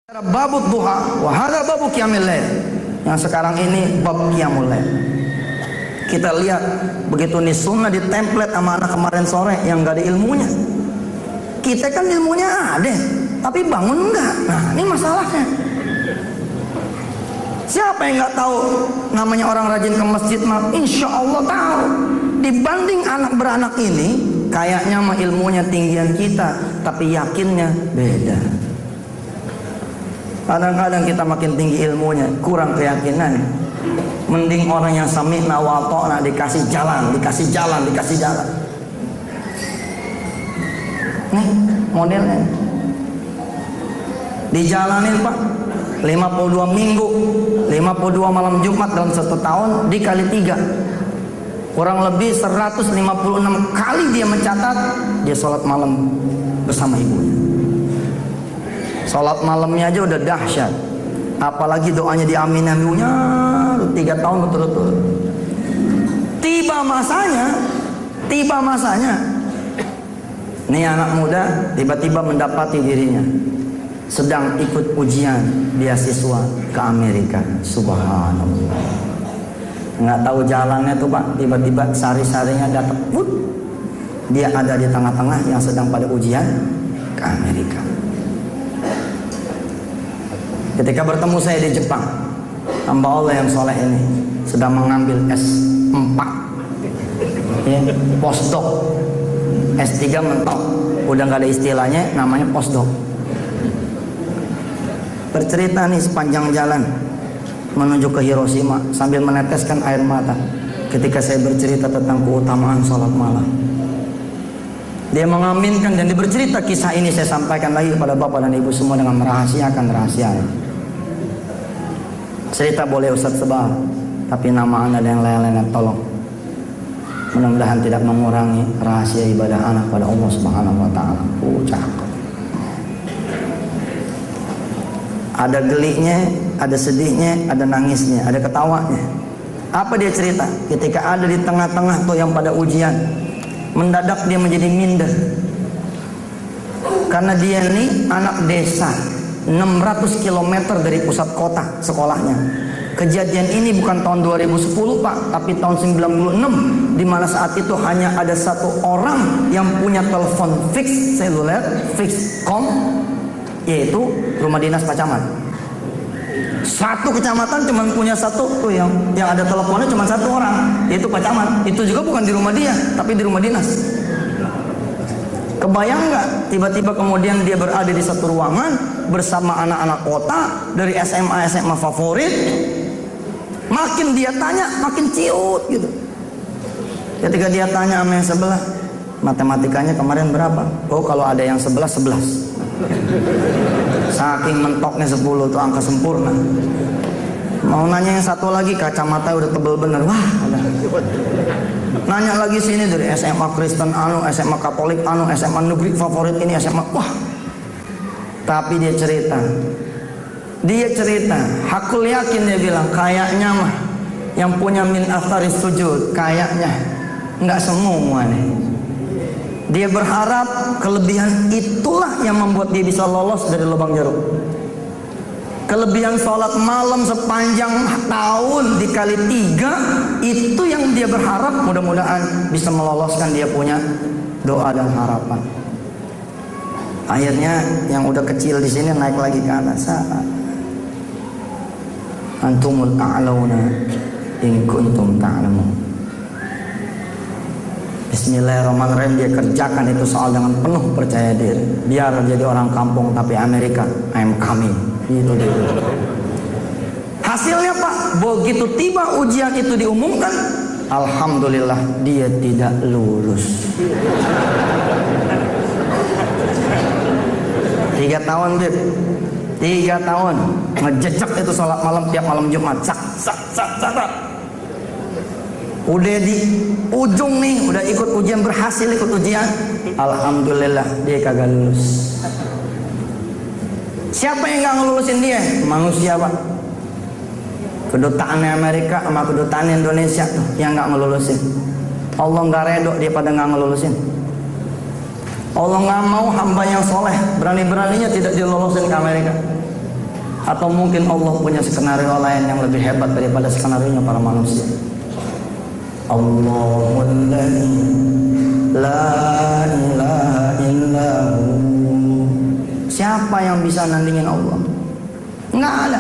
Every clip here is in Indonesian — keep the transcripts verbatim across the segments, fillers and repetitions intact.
Babut duha wa hadza babu qiyamil lail. Yang sekarang ini bab qiyamul lail. Kita lihat begitu nih sunnah di template sama anak kemarin sore yang gak ada ilmunya. Kita kan ilmunya ada, tapi bangun enggak. Nah, ini masalahnya. Siapa yang nggak tahu namanya orang rajin ke masjid mah? Insya Allah tahu. Dibanding anak beranak ini, kayaknya mah ilmunya tinggian kita, tapi yakinnya beda. Kadang-kadang kita makin tinggi ilmunya, kurang keyakinan. Mending orang yang sami'na wa ata'na dikasih jalan, dikasih jalan, dikasih jalan. Nih modelnya. Dijalanin Pak, lima puluh dua minggu, lima puluh dua malam Jumat dalam satu tahun dikali tiga. Kurang lebih seratus lima puluh enam kali dia mencatat dia sholat malam bersama ibunya. Sholat malamnya aja udah dahsyat, apalagi doanya diamin ibunya tiga tahun betul-betul. Tiba masanya, tiba masanya, nih anak muda tiba-tiba mendapati dirinya sedang ikut ujian beasiswa ke Amerika. Subhanallah. Nggak tahu jalannya tuh Pak, tiba-tiba sari-sarinya datang, put, dia ada di tengah-tengah yang sedang pada ujian ke Amerika. Ketika bertemu saya di Jepang, hamba Allah yang soleh ini sedang mengambil S empat, ya, postdoc. S tiga mentok, udah nggak ada istilahnya, namanya postdoc. Bercerita nih sepanjang jalan menuju ke Hiroshima sambil meneteskan air mata ketika saya bercerita tentang keutamaan sholat malam. Dia mengaminkan dan dia bercerita kisah ini, saya sampaikan lagi kepada bapak dan ibu semua dengan merahasiakan rahasianya. Cerita boleh Ustaz sebar, tapi nama anda yang lain-lain tolong. Mudah-mudahan tidak mengurangi rahasia ibadah anak pada Allah Subhanahu wa taala. Oh, cakep. Ada geliknya, ada sedihnya, ada nangisnya, ada ketawanya. Apa dia cerita? Ketika ada di tengah-tengah tuh yang pada ujian, mendadak dia menjadi minder. Karena dia ini anak desa, enam ratus kilometer dari pusat kota sekolahnya. Kejadian ini bukan tahun dua ribu sepuluh Pak, tapi tahun sembilan puluh enam, di mana saat itu hanya ada satu orang yang punya telepon fix seluler, fix com, yaitu rumah dinas Pak Camat. Satu kecamatan cuma punya satu tuh yang yang ada teleponnya cuma satu orang, yaitu Pak Camat. Itu juga bukan di rumah dia, tapi di rumah dinas. Kebayang nggak? Tiba-tiba kemudian dia berada di satu ruangan bersama anak-anak kota dari S M A S M A favorit. Makin dia tanya, makin ciut gitu. Ketika dia tanya sama yang sebelah, matematikanya kemarin berapa? Oh, kalau ada yang sebelas sebelas. Saking mentoknya sepuluh tuh angka sempurna. Mau nanya yang satu lagi, kacamata udah tebel bener. Wah, ada. Nanya lagi sini dari S M A Kristen anu, S M A Katolik anu, S M A negeri favorit ini, S M A. Wah. Tapi dia cerita. Dia cerita, hakul yakin dia bilang, kayaknya mah yang punya min athari sujud, kayaknya nggak semua nih. Dia berharap kelebihan itulah yang membuat dia bisa lolos dari lubang jeruk. Kelebihan sholat malam sepanjang tahun dikali tiga, itu yang dia berharap mudah-mudahan bisa meloloskan dia punya doa dan harapan. Akhirnya yang udah kecil di sini naik lagi ke atas. Antumul a'launa in kuntum ta'lamun. Bismillahirrahmanirrahim. Dia kerjakan itu soal dengan penuh percaya diri. Biar jadi orang kampung tapi Amerika, I'm coming. Itu dia. Hasilnya Pak, begitu tiba ujian itu diumumkan, alhamdulillah dia tidak lulus. Tiga tahun Bib, tiga tahun ngejejak itu sholat malam tiap malam Jumat. Sak, sak, sak, sak, sak. Udah di ujung nih, udah ikut ujian, berhasil ikut ujian, alhamdulillah dia kagak lulus. Siapa yang nggak ngelulusin dia? Manusia Pak. Kedutaan Amerika sama kedutaan Indonesia tuh yang nggak ngelulusin. Allah nggak redok dia pada nggak ngelulusin. Allah nggak mau hamba yang soleh berani-beraninya tidak dilolosin ke Amerika. Atau mungkin Allah punya skenario lain yang lebih hebat daripada skenario para manusia. Allahul ladzi la ilaha illahu. Siapa yang bisa nandingin Allah? Enggak ada.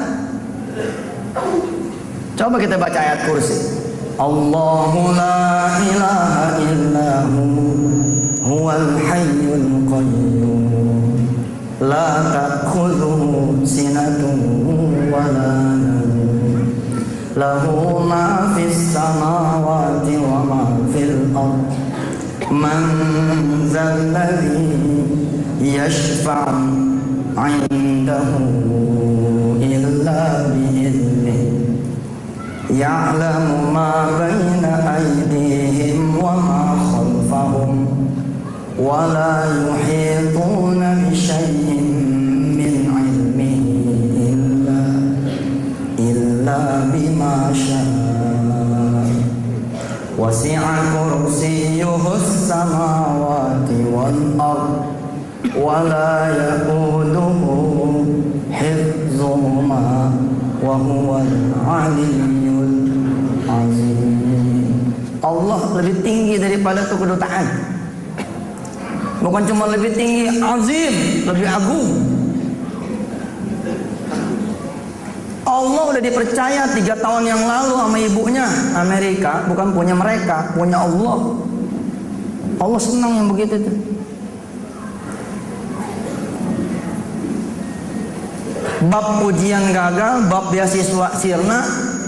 Coba kita baca ayat kursi. Allahu la ilaha illahu huwal hayyul qayyum la ta'khudhuhu sinatun wa la nawm lahu ma fis samawati wa ma fil ard man dzal ladzi yashfa'u 'indahu illa bi'idhnihi ya'lamu ma baina aydihim wa ma khalfahum wa la yuhituna bi syai'in min 'ilmihi illa illa bima syaa wasi'a kursiyyuhu as-samawati wal ard wa la ya'uduhu hifdhuhuma wa huwal 'aliyyul 'azim. Allah lebih tinggi daripada itu kedutaan. Bukan cuma lebih tinggi, azim, lebih agung. Allah udah dipercaya tiga tahun yang lalu sama ibunya Amerika, bukan punya mereka, punya Allah. Allah senang yang begitu tuh. Bab ujian gagal, bab beasiswa sirna,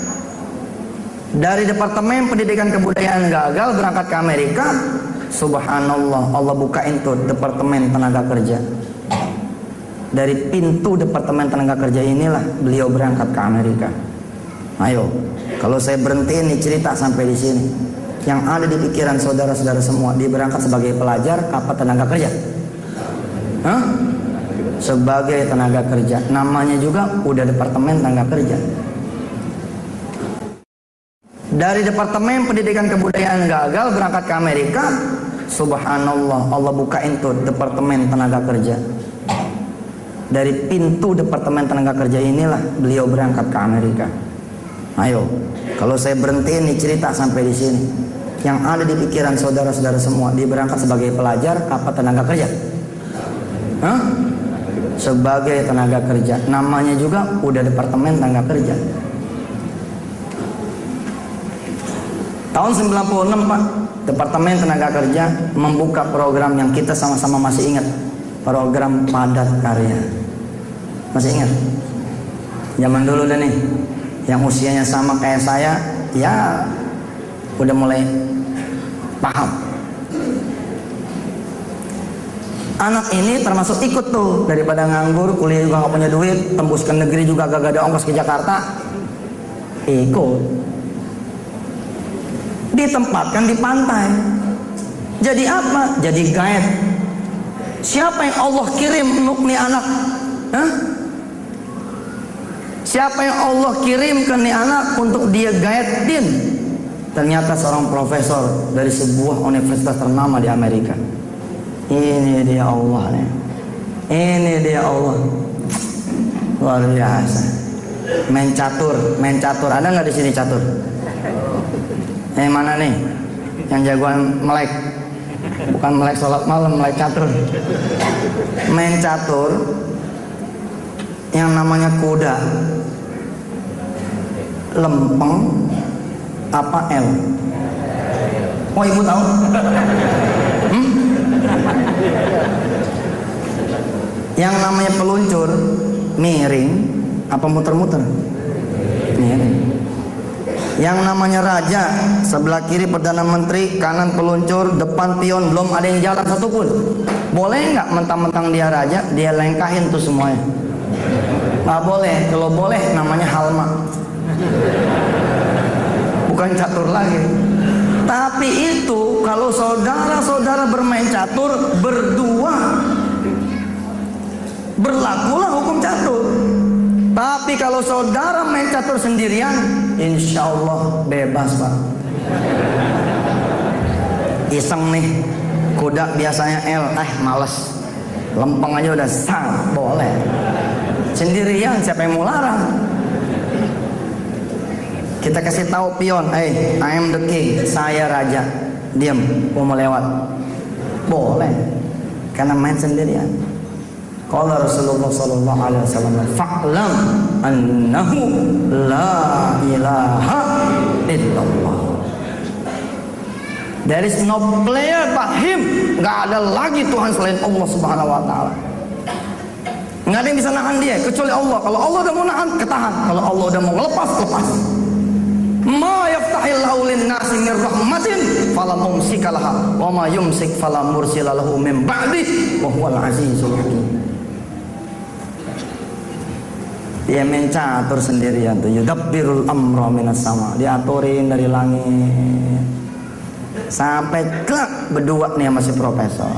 dari Departemen Pendidikan Kebudayaan gagal berangkat ke Amerika. Subhanallah, Allah bukain tuh Departemen Tenaga Kerja. Dari pintu Departemen Tenaga Kerja inilah beliau berangkat ke Amerika. Ayo, kalau saya berhenti ini cerita sampai di sini, yang ada di pikiran saudara-saudara semua, dia berangkat sebagai pelajar apa tenaga kerja? Hah? Sebagai tenaga kerja. Namanya juga udah Departemen Tenaga Kerja. Dari Departemen Pendidikan Kebudayaan gagal berangkat ke Amerika. Subhanallah, Allah bukain tuh Departemen Tenaga Kerja. Dari pintu Departemen Tenaga Kerja inilah beliau berangkat ke Amerika. Ayo, kalau saya berhenti ini cerita sampai di sini, yang ada di pikiran saudara-saudara semua, dia berangkat sebagai pelajar apa tenaga kerja? Hah? Sebagai tenaga kerja. Namanya juga udah Departemen Tenaga Kerja. Tahun sembilan puluh enam Pak, Departemen Tenaga Kerja membuka program yang kita sama-sama masih ingat, program padat karya. Masih ingat? Zaman dulu deh nih, yang usianya sama kayak saya, ya udah mulai paham. Anak ini termasuk ikut tuh, daripada nganggur, kuliah juga gak punya duit, tembus ke negeri juga gak ada ongkos ke Jakarta, ikut. Ditempatkan di pantai. Jadi apa? Jadi guide. Siapa yang Allah kirim untuk nih anak? Hah? Siapa yang Allah kirim ke nih anak untuk dia guide din? Ternyata seorang profesor dari sebuah universitas ternama di Amerika. Ini dia Allah nih. Ini dia Allah. Luar biasa. Main catur, main catur. Ada nggak di sini catur? Yang mana nih? Yang jagoan melek. Bukan melek sholat malam, melek catur. Main catur yang namanya kuda. Lempeng apa L? Oh, ibu tahu? Hmm? Yang namanya peluncur miring apa muter-muter? Miring. Yang namanya raja, sebelah kiri perdana menteri, kanan peluncur, depan pion, belum ada yang jalan satupun. Boleh nggak mentang-mentang dia raja, dia lengkahin tuh semuanya? Nggak boleh. Kalau boleh namanya halma, bukan catur lagi. Tapi itu kalau saudara-saudara bermain catur berdua, berlakulah hukum catur. Tapi kalau saudara main catur sendirian, insya Allah bebas Pak. Iseng nih, kuda biasanya L, eh males, lempeng aja udah sang, boleh. Sendirian, siapa yang mau larang? Kita kasih tahu pion, hey, I am the king, saya raja. Diam, gua mau lewat. Boleh, karena main sendirian. Qala Rasulullah sallallahu alaihi wasallam, fa'lam annahu la ilaha illallah. There is no player but him. Gak ada lagi Tuhan selain Allah subhanahu wa ta'ala. Gak ada yang bisa nahan dia kecuali Allah. Kalau Allah udah mau nahan, ketahan. Kalau Allah udah mau lepas, lepas. Ma yaftahillahu linnasi min rahmatin fala mumsika laha wa ma yumsik fala mursila lahu min ba'dih wa huwal azizul hakim. Dia mencatur sendirian tuh, yudabbirul amra minas sama, diaturin dari langit sampai kelak berdua nih sama si profesor.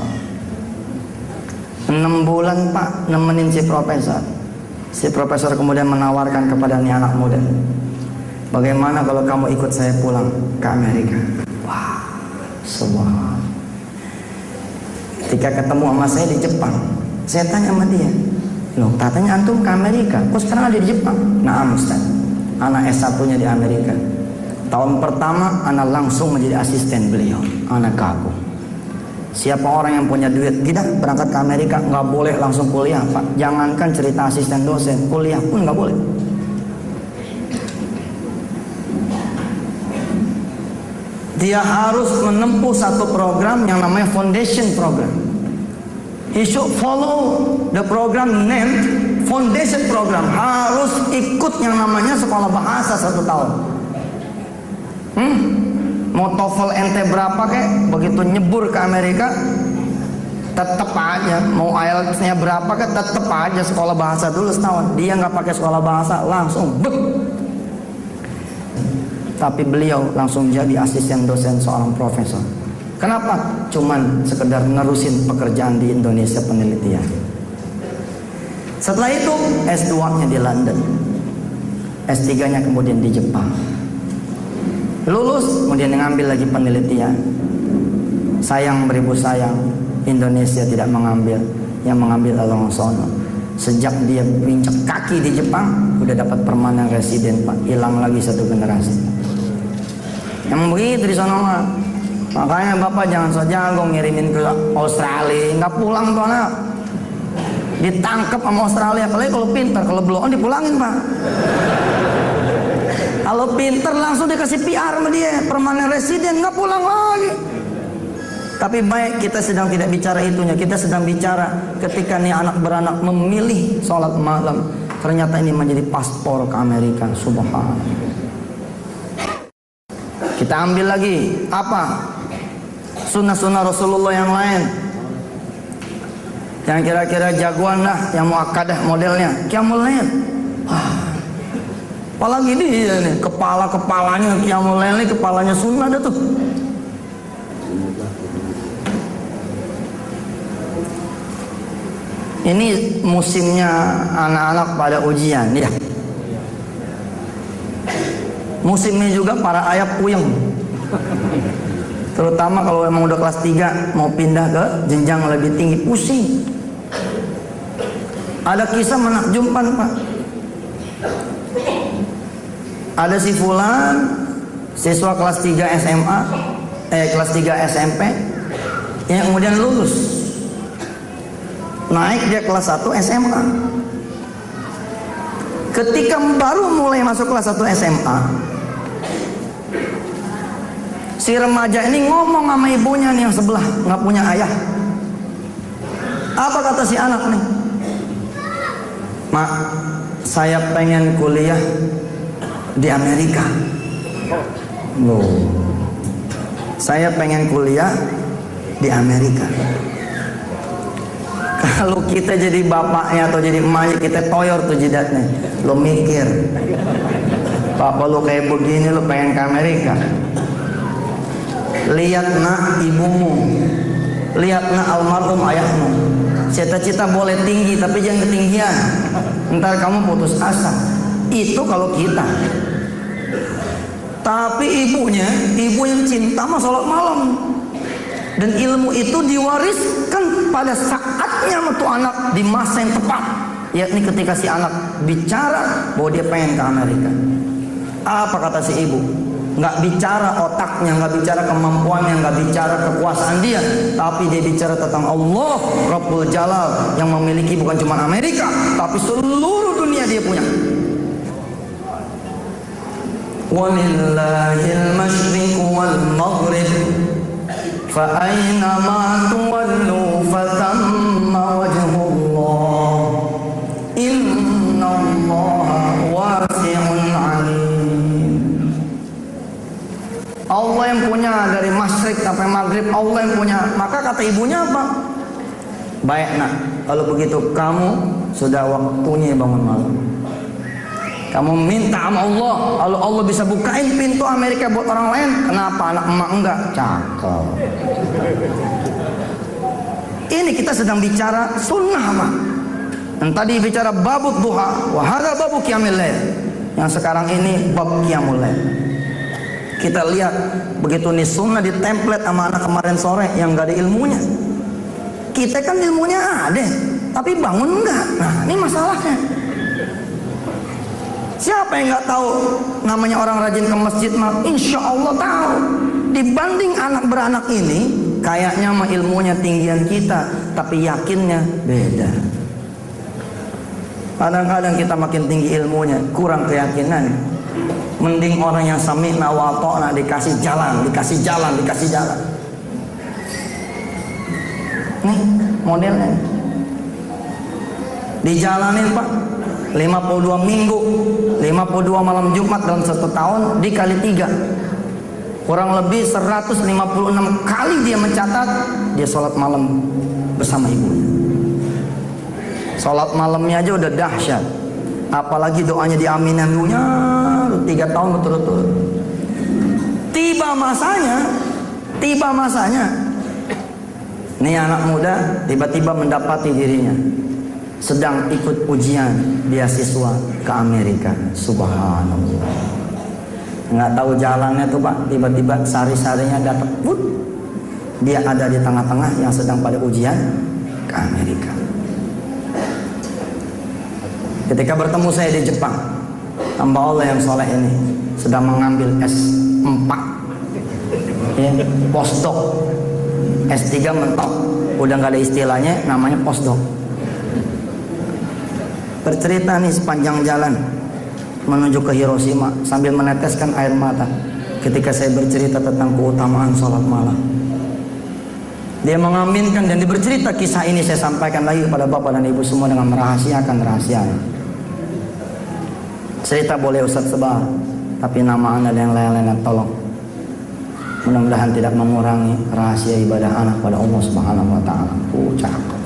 Enam bulan pak nemenin si profesor. Si profesor kemudian menawarkan kepada nih anak muda, bagaimana kalau kamu ikut saya pulang ke Amerika? Wah, subhanallah. Ketika ketemu sama saya di Jepang, saya tanya sama dia, loh katanya antum ke Amerika, kok sekarang ada di Jepang? Nah Ustaz, anak S satu-nya di Amerika. Tahun pertama anak langsung menjadi asisten beliau. Anak kagum. Siapa orang yang punya duit, tidak berangkat ke Amerika nggak boleh langsung kuliah pak. Jangankan cerita asisten dosen, kuliah pun nggak boleh. Dia harus menempuh satu program yang namanya foundation program. He should follow the program named foundation program. Harus ikut yang namanya sekolah bahasa satu tahun. Hmm? Mau TOEFL ente berapa kek, begitu nyebur ke Amerika tetep aja. Mau I E L T S-nya berapa kek, tetep aja sekolah bahasa dulu setahun. Dia nggak pakai sekolah bahasa, langsung bek. Tapi beliau langsung jadi asisten dosen seorang profesor. Kenapa? Cuman sekedar nerusin pekerjaan di Indonesia penelitian. Setelah itu S dua-nya di London, S tiga-nya kemudian di Jepang. Lulus, kemudian ngambil lagi penelitian. Sayang beribu sayang, Indonesia tidak mengambil, yang mengambil adalah sono. Sejak dia pincak kaki di Jepang, udah dapat permanen residen pak, hilang lagi satu generasi. Yang begitu di sono mah. Makanya bapak jangan so jago ngirimin ke Australia, nggak pulang tuh anak. Ditangkap sama Australia, apalagi kalau pintar, kalau belum dipulangin pak. Kalau pinter langsung dikasih P R sama dia, permanen residen, nggak pulang lagi. Tapi baik kita sedang tidak bicara itunya, kita sedang bicara ketika nih anak beranak memilih sholat malam, ternyata ini menjadi paspor ke Amerika. Subhanallah. Kita ambil lagi apa? Sunnah-sunnah Rasulullah yang lain, yang kira-kira jagoan lah, yang muakkadah modelnya, Qiyamul Lail. Apalagi dia nih, kepala-kepalanya Qiyamul Lail nih, kepalanya sunnah dah tuh. Ini musimnya anak-anak pada ujian ya. Musimnya juga para ayah puyeng. Terutama kalau emang udah kelas tiga mau pindah ke jenjang lebih tinggi, pusing. Ada kisah menakjubkan pak. Ada si fulan, siswa kelas tiga S M A, eh kelas tiga S M P, yang kemudian lulus. Naik dia kelas satu S M A. Ketika baru mulai masuk kelas satu S M A, si remaja ini ngomong sama ibunya nih yang sebelah, nggak punya ayah. Apa kata si anak nih? Mak, saya pengen kuliah di Amerika. Loh, saya pengen kuliah di Amerika. Kalau kita jadi bapaknya atau jadi emaknya, kita toyor tuh jidatnya. Lo mikir, papa lo kayak begini, lo pengen ke Amerika. Lihat nak ibumu, lihat nak almarhum ayahmu. Cita-cita boleh tinggi tapi jangan ketinggian, ntar kamu putus asa. Itu kalau kita. Tapi ibunya, ibu yang cinta mah sholat malam. Dan ilmu itu diwariskan pada saatnya untuk anak di masa yang tepat. yakni ketika si anak bicara bahwa dia pengen ke Amerika. Apa kata si ibu? Nggak bicara otaknya, nggak bicara kemampuannya, nggak bicara kekuasaan dia, tapi dia bicara tentang Allah Rabbul Jalal yang memiliki bukan cuma Amerika, tapi seluruh dunia dia punya. Walillahil masyriq wal maghrib fa aina ma tuwallu fatamma wajhullah innallaha wasi'un 'alim. Allah yang punya dari masyrik sampai maghrib, Allah yang punya. Maka kata ibunya apa? Baik nak, kalau begitu kamu sudah waktunya bangun malam. Kamu minta sama Allah, kalau Allah bisa bukain pintu Amerika buat orang lain, kenapa anak emak enggak? Cakep. Ini kita sedang bicara sunnah, Pak. Dan tadi bicara babut duha, wa hadza babu qiyamul lail. Yang sekarang ini bab qiyamul lail. Kita lihat begitu nih sunnah di template sama anak kemarin sore yang gak ada ilmunya. Kita kan ilmunya ada, tapi bangun enggak. Nah ini masalahnya. Siapa yang nggak tahu namanya orang rajin ke masjid mah? Insya Allah tahu. Dibanding anak beranak ini, kayaknya mah ilmunya tinggian kita, tapi yakinnya beda. Kadang-kadang kita makin tinggi ilmunya, kurang keyakinan. Mending orang yang sami'na wa ta'na dikasih jalan, dikasih jalan, dikasih jalan. Nih modelnya. Dijalanin Pak, lima puluh dua minggu, lima puluh dua malam Jumat dalam satu tahun dikali tiga. Kurang lebih seratus lima puluh enam kali dia mencatat dia sholat malam bersama ibunya. Sholat malamnya aja udah dahsyat. Apalagi doanya diaminin dulunya tiga tahun betul-betul. Tiba masanya, tiba masanya. Nih anak muda tiba-tiba mendapati dirinya sedang ikut ujian beasiswa ke Amerika. Subhanallah. Nggak tahu jalannya tuh Pak. Tiba-tiba sari-sarinya datang. Put. Dia ada di tengah-tengah yang sedang pada ujian ke Amerika. Ketika bertemu saya di Jepang, hamba Allah yang soleh ini sedang mengambil S empat, ya, postdoc, S tiga mentok, udah nggak ada istilahnya, namanya postdoc. Bercerita nih sepanjang jalan menuju ke Hiroshima sambil meneteskan air mata ketika saya bercerita tentang keutamaan sholat malam. Dia mengaminkan dan dia bercerita kisah ini saya sampaikan lagi kepada bapak dan ibu semua dengan merahasiakan rahasianya. Cerita boleh Ustaz sebar, tapi nama anda yang lain-lain tolong. Mudah-mudahan tidak mengurangi rahasia ibadah anak pada Allah Subhanahu wa taala. Oh, cakep.